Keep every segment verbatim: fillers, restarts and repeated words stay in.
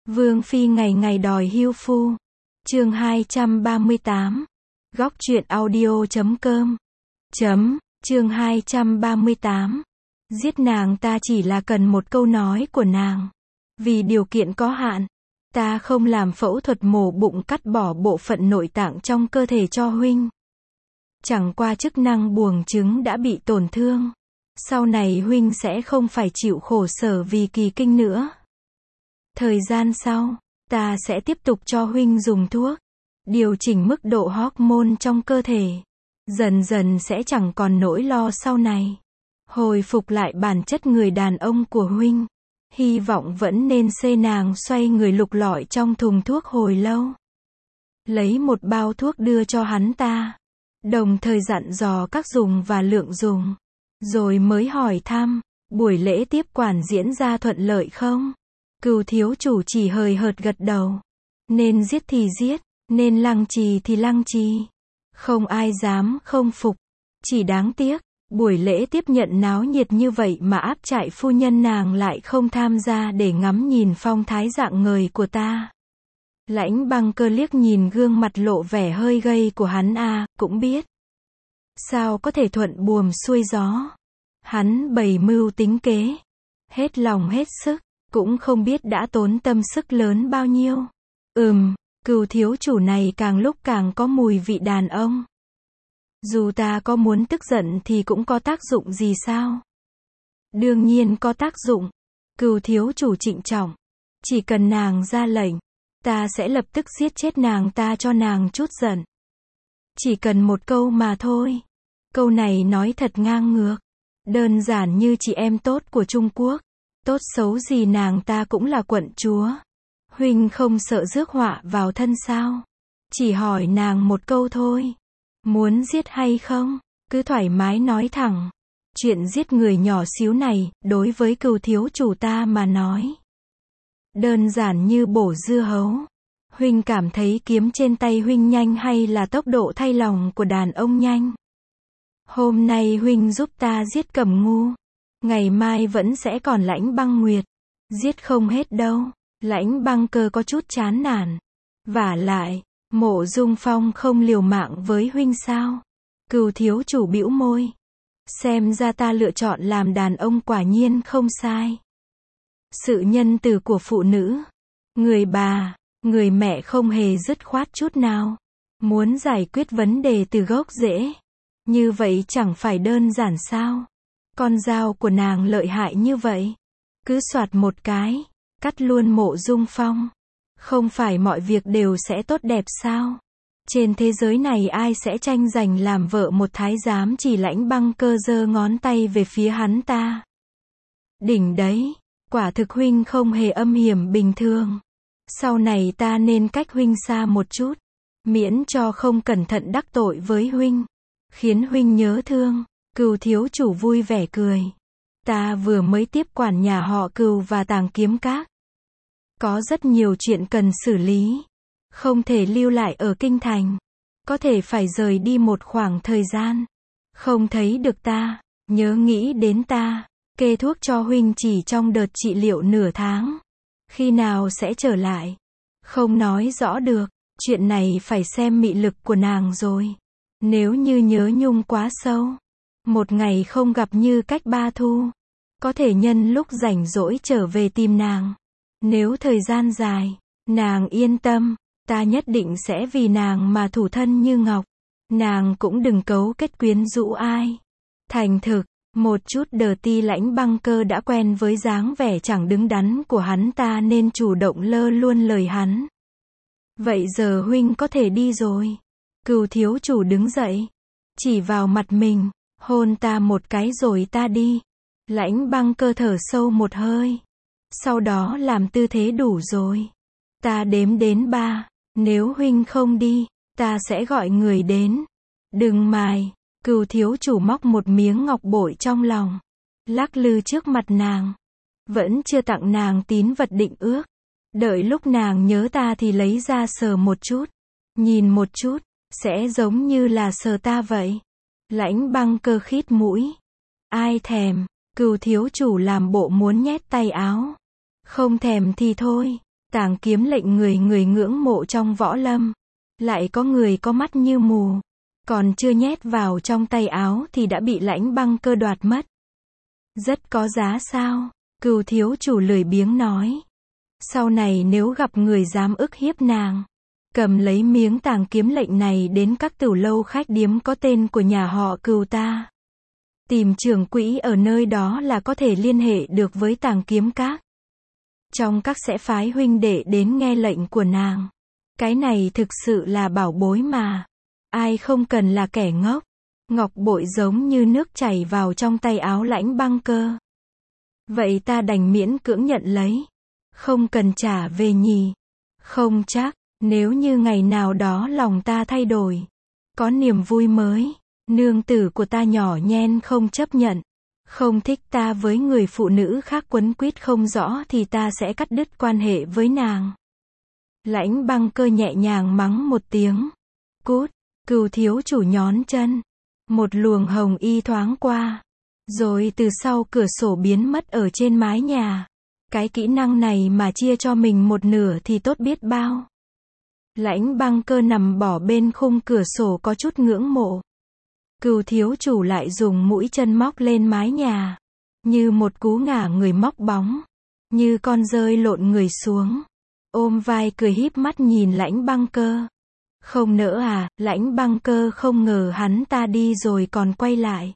Vương phi ngày ngày đòi hưu phu. Chương hai trăm ba mươi tám. Góc truyện audio chấm com. Chấm, chương hai trăm ba mươi tám. Giết nàng ta chỉ là cần một câu nói của nàng. Vì điều kiện có hạn, ta không làm phẫu thuật mổ bụng cắt bỏ bộ phận nội tạng trong cơ thể cho huynh. Chẳng qua chức năng buồng trứng đã bị tổn thương. Sau này huynh sẽ không phải chịu khổ sở vì kỳ kinh nữa. Thời gian sau, ta sẽ tiếp tục cho huynh dùng thuốc, điều chỉnh mức độ hormone trong cơ thể. Dần dần sẽ chẳng còn nỗi lo sau này. Hồi phục lại bản chất người đàn ông của huynh. Hy vọng vẫn nên xê nàng xoay người lục lọi trong thùng thuốc hồi lâu. Lấy một bao thuốc đưa cho hắn ta. Đồng thời dặn dò các dùng và lượng dùng. Rồi mới hỏi thăm, buổi lễ tiếp quản diễn ra thuận lợi không? Cừu thiếu chủ chỉ hời hợt gật đầu. Nên giết thì giết, nên lăng trì thì lăng trì. Không ai dám không phục. Chỉ đáng tiếc, buổi lễ tiếp nhận náo nhiệt như vậy mà áp trại phu nhân nàng lại không tham gia để ngắm nhìn phong thái dạng người của ta. Lãnh Băng Cơ liếc nhìn gương mặt lộ vẻ hơi gay của hắn a, cũng biết. Sao có thể thuận buồm xuôi gió. Hắn bày mưu tính kế. Hết lòng hết sức, cũng không biết đã tốn tâm sức lớn bao nhiêu. Ừm, Cừu thiếu chủ này càng lúc càng có mùi vị đàn ông. Dù ta có muốn tức giận thì cũng có tác dụng gì sao? Đương nhiên có tác dụng. Cừu thiếu chủ trịnh trọng. Chỉ cần nàng ra lệnh, ta sẽ lập tức giết chết nàng ta cho nàng chút giận. Chỉ cần một câu mà thôi. Câu này nói thật ngang ngược. Đơn giản như chị em tốt của Trung Quốc. Tốt xấu gì nàng ta cũng là quận chúa. Huynh không sợ rước họa vào thân sao? Chỉ hỏi nàng một câu thôi. Muốn giết hay không? Cứ thoải mái nói thẳng. Chuyện giết người nhỏ xíu này, đối với Cừu thiếu chủ ta mà nói. Đơn giản như bổ dưa hấu. Huynh cảm thấy kiếm trên tay huynh nhanh hay là tốc độ thay lòng của đàn ông nhanh? Hôm nay huynh giúp ta giết Cẩm Ngu. Ngày mai vẫn sẽ còn Lãnh Băng Nguyệt. Giết không hết đâu. Lãnh Băng Cơ có chút chán nản. Vả lại, Mộ Dung Phong không liều mạng với huynh sao? Cừu thiếu chủ bĩu môi. Xem ra ta lựa chọn làm đàn ông quả nhiên không sai. Sự nhân từ của phụ nữ. Người bà, người mẹ không hề dứt khoát chút nào. Muốn giải quyết vấn đề từ gốc rễ. Như vậy chẳng phải đơn giản sao? Con dao của nàng lợi hại như vậy. Cứ soạt một cái, cắt luôn Mộ Dung Phong. Không phải mọi việc đều sẽ tốt đẹp sao? Trên thế giới này ai sẽ tranh giành làm vợ một thái giám? Chỉ Lãnh Băng Cơ giơ ngón tay về phía hắn ta. Đỉnh đấy, quả thực huynh không hề âm hiểm bình thường. Sau này ta nên cách huynh xa một chút. Miễn cho không cẩn thận đắc tội với huynh. Khiến huynh nhớ thương. Cừu thiếu chủ vui vẻ cười. Ta vừa mới tiếp quản nhà họ Cừu và Tàng Kiếm Các. Có rất nhiều chuyện cần xử lý. Không thể lưu lại ở kinh thành. Có thể phải rời đi một khoảng thời gian. Không thấy được ta, nhớ nghĩ đến ta. Kê thuốc cho huynh chỉ trong đợt trị liệu nửa tháng. Khi nào sẽ trở lại? Không nói rõ được. Chuyện này phải xem mị lực của nàng rồi. Nếu như nhớ nhung quá sâu, một ngày không gặp như cách ba thu, có thể nhân lúc rảnh rỗi trở về tìm nàng. Nếu thời gian dài, nàng yên tâm, ta nhất định sẽ vì nàng mà thủ thân như ngọc. Nàng cũng đừng cấu kết quyến rũ ai. Thành thực, một chút đờ ti Lãnh Băng Cơ đã quen với dáng vẻ chẳng đứng đắn của hắn ta nên chủ động lơ luôn lời hắn. Vậy giờ huynh có thể đi rồi. Cừu thiếu chủ đứng dậy, chỉ vào mặt mình, hôn ta một cái rồi ta đi. Lãnh Băng Cơ thở sâu một hơi. Sau đó làm tư thế đủ rồi. Ta đếm đến ba, nếu huynh không đi, ta sẽ gọi người đến. Đừng mài. Cừu thiếu chủ móc một miếng ngọc bội trong lòng, lắc lư trước mặt nàng. Vẫn chưa tặng nàng tín vật định ước. Đợi lúc nàng nhớ ta thì lấy ra sờ một chút. Nhìn một chút, sẽ giống như là sờ ta vậy. Lãnh Băng Cơ khít mũi. Ai thèm. Cừu thiếu chủ làm bộ muốn nhét tay áo. Không thèm thì thôi. Tàng kiếm lệnh người người ngưỡng mộ trong võ lâm. Lại có người có mắt như mù. Còn chưa nhét vào trong tay áo thì đã bị Lãnh Băng Cơ đoạt mất. Rất có giá sao? Cừu thiếu chủ lười biếng nói. Sau này nếu gặp người dám ức hiếp nàng, cầm lấy miếng tàng kiếm lệnh này đến các tửu lâu khách điếm có tên của nhà họ Cừu ta. Tìm trưởng quỹ ở nơi đó là có thể liên hệ được với Tàng Kiếm Các. Trong các sẽ phái huynh đệ đến nghe lệnh của nàng. Cái này thực sự là bảo bối mà. Ai không cần là kẻ ngốc. Ngọc bội giống như nước chảy vào trong tay áo Lãnh Băng Cơ. Vậy ta đành miễn cưỡng nhận lấy. Không cần trả về nhỉ? Không chắc, nếu như ngày nào đó lòng ta thay đổi, có niềm vui mới, nương tử của ta nhỏ nhen không chấp nhận, không thích ta với người phụ nữ khác quấn quýt không rõ thì ta sẽ cắt đứt quan hệ với nàng. Lãnh Băng Cơ nhẹ nhàng mắng một tiếng. Cút, Cừu thiếu chủ nhón chân. Một luồng hồng y thoáng qua. Rồi từ sau cửa sổ biến mất ở trên mái nhà. Cái kỹ năng này mà chia cho mình một nửa thì tốt biết bao. Lãnh Băng Cơ nằm bỏ bên khung cửa sổ có chút ngưỡng mộ. Cừu thiếu chủ lại dùng mũi chân móc lên mái nhà. Như một cú ngả người móc bóng. Như con rơi lộn người xuống. Ôm vai cười híp mắt nhìn Lãnh Băng Cơ. Không nỡ à? Lãnh Băng Cơ không ngờ hắn ta đi rồi còn quay lại.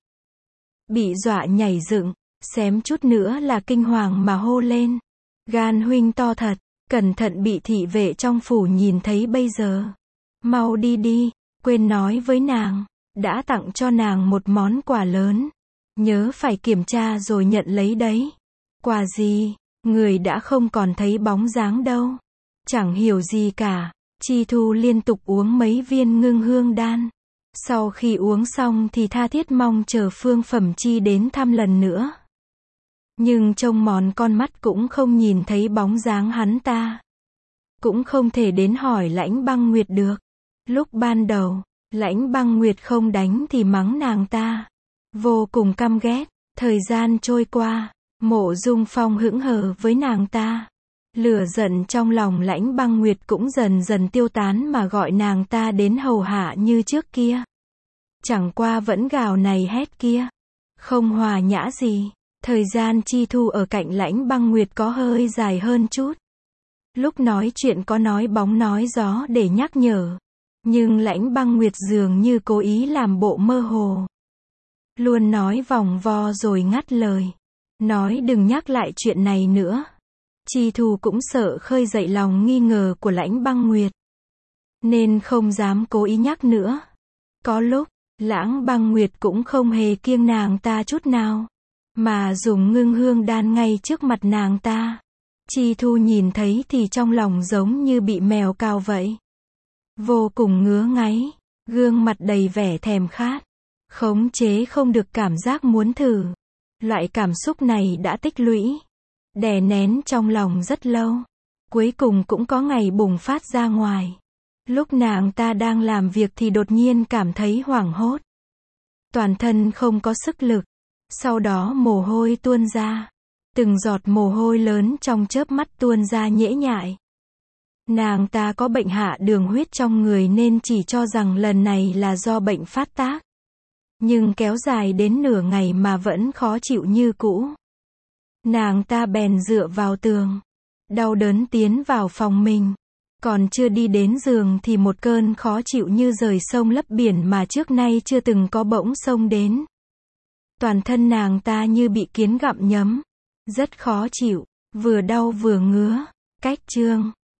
Bị dọa nhảy dựng, xém chút nữa là kinh hoàng mà hô lên. Gan huynh to thật, cẩn thận bị thị vệ trong phủ nhìn thấy bây giờ. Mau đi đi, quên nói với nàng, đã tặng cho nàng một món quà lớn. Nhớ phải kiểm tra rồi nhận lấy đấy. Quà gì? Người đã không còn thấy bóng dáng đâu. Chẳng hiểu gì cả. Chi Thu liên tục uống mấy viên ngưng hương đan. Sau khi uống xong thì tha thiết mong chờ Phương Phẩm Chi đến thăm lần nữa. Nhưng trông mòn con mắt cũng không nhìn thấy bóng dáng hắn ta. Cũng không thể đến hỏi Lãnh Băng Nguyệt được. Lúc ban đầu, Lãnh Băng Nguyệt không đánh thì mắng nàng ta. Vô cùng căm ghét. Thời gian trôi qua, Mộ Dung Phong hững hờ với nàng ta. Lửa giận trong lòng Lãnh Băng Nguyệt cũng dần dần tiêu tán mà gọi nàng ta đến hầu hạ như trước kia. Chẳng qua vẫn gào này hét kia. Không hòa nhã gì. Thời gian Chi Thu ở cạnh Lãnh Băng Nguyệt có hơi dài hơn chút. Lúc nói chuyện có nói bóng nói gió để nhắc nhở. Nhưng Lãnh Băng Nguyệt dường như cố ý làm bộ mơ hồ. Luôn nói vòng vo rồi ngắt lời. Nói đừng nhắc lại chuyện này nữa. Chi Thu cũng sợ khơi dậy lòng nghi ngờ của Lãnh Băng Nguyệt. Nên không dám cố ý nhắc nữa. Có lúc, Lãnh Băng Nguyệt cũng không hề kiêng nàng ta chút nào. Mà dùng ngưng hương đan ngay trước mặt nàng ta. Chi Thu nhìn thấy thì trong lòng giống như bị mèo cào vậy. Vô cùng ngứa ngáy. Gương mặt đầy vẻ thèm khát. Khống chế không được cảm giác muốn thử. Loại cảm xúc này đã tích lũy. Đè nén trong lòng rất lâu. Cuối cùng cũng có ngày bùng phát ra ngoài. Lúc nàng ta đang làm việc thì đột nhiên cảm thấy hoảng hốt. Toàn thân không có sức lực. Sau đó mồ hôi tuôn ra. Từng giọt mồ hôi lớn trong chớp mắt tuôn ra nhễ nhại. Nàng ta có bệnh hạ đường huyết trong người nên chỉ cho rằng lần này là do bệnh phát tác. Nhưng kéo dài đến nửa ngày mà vẫn khó chịu như cũ. Nàng ta bèn dựa vào tường. Đau đớn tiến vào phòng mình. Còn chưa đi đến giường thì một cơn khó chịu như rời sông lấp biển mà trước nay chưa từng có bỗng xông đến. Toàn thân nàng ta như bị kiến gặm nhấm. Rất khó chịu. Vừa đau vừa ngứa. Cách chương